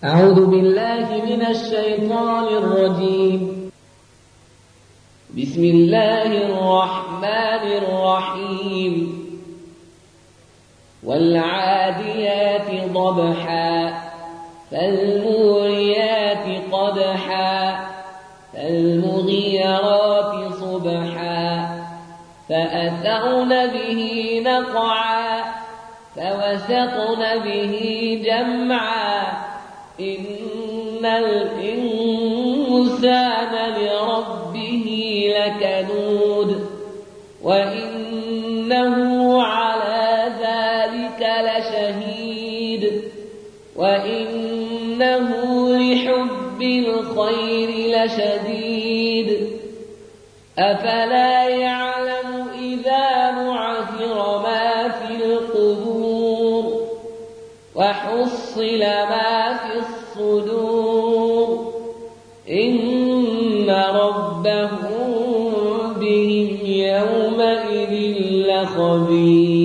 أعوذ بالله من الشيطان الرجيم. بسم الله الرحمن الرحيم. والعاديات ضبحا فالموريات قدحا فالمغيرات صبحا فأثرن به نقعا فوسطن به جمعا إن الإنسان لربه لكنود وإنه على ذلك لشهيد وإنه لحب الخير لشديد أفلا يعلم إذا بعثر ما في القبور وحصل ما في الصدور إن ربهم بهم يومئذ لخبير.